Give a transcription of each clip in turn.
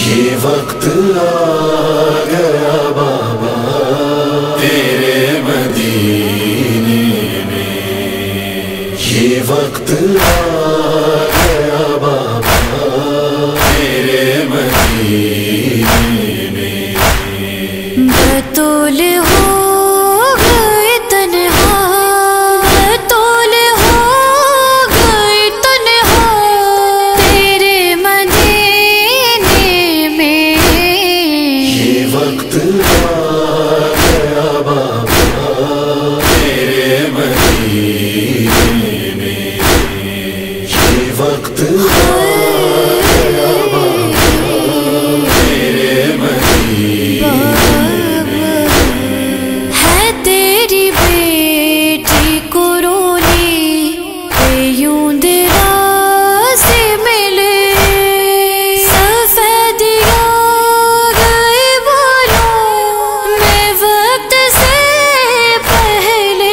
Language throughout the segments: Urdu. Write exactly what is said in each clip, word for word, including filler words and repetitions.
یہ وقت آ گیا بابا تیرے مدینے میں، یہ وقت آ گیا بابا تیرے مدینے میں۔ بطول ہو گئے تنہا، بطول ہو گئے تنہا تیرے مدینے میں، یہ وقت آ گیا بابا تیرے مدینے میں، یہ وقت آ گیا بابا تیرے مدینے میں۔ ہے تیری بیٹی کو رونی اے یوں دراز سے ملے، سفیدیاں گئے بالوں میں وقت سے پہلے،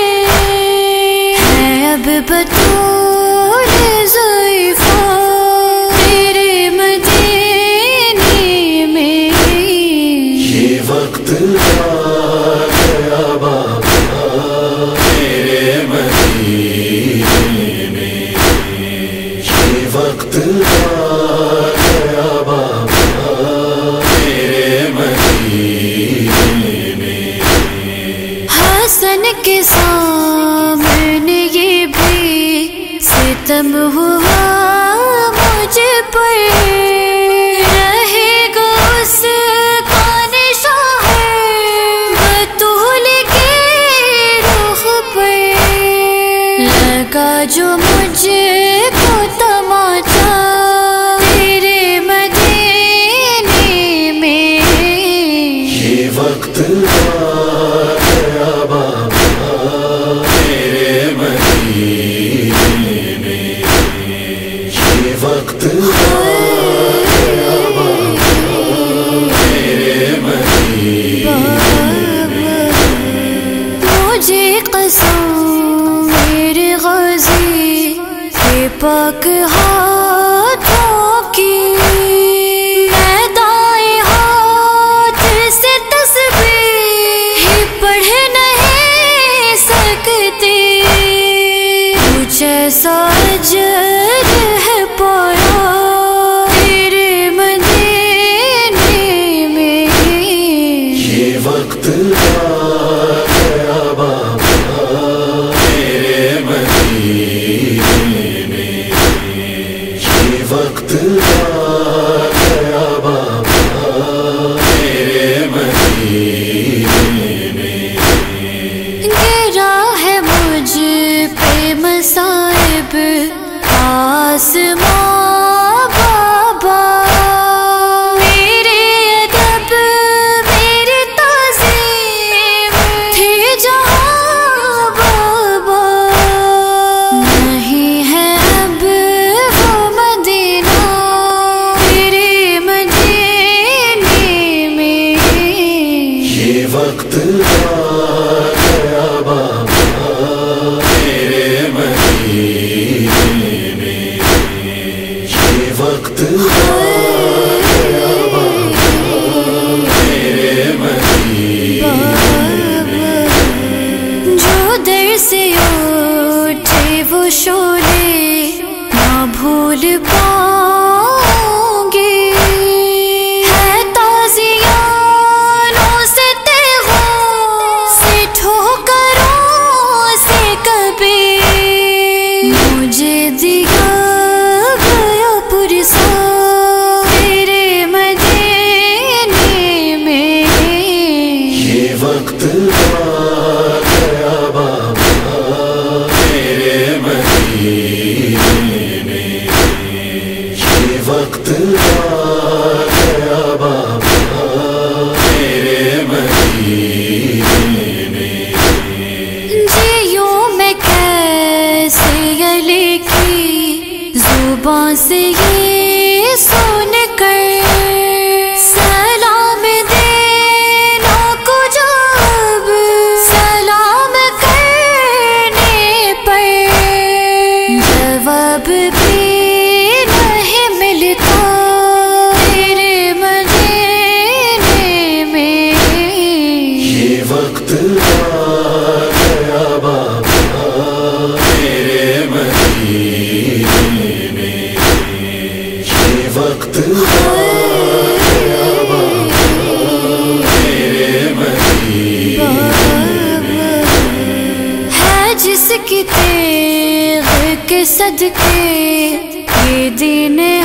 ہے اب بطول ضعیفہ تیرے مدینے میں، یہ وقت آ گیا بابا تیرے مدینے میں، یہ وقت آ گیا بابا تیرے مدینے میں۔ حسن کے سامنے یہ بھی ستم ہوا مجھ پر، رہے گا اس کا نشان ہے بطول کے رخ پر، لگا جو مجھ کو تماچا تیرے مدینے میں، یہ وقت آ گیا بابا تیرے مدینے میں، صدقے یہ دین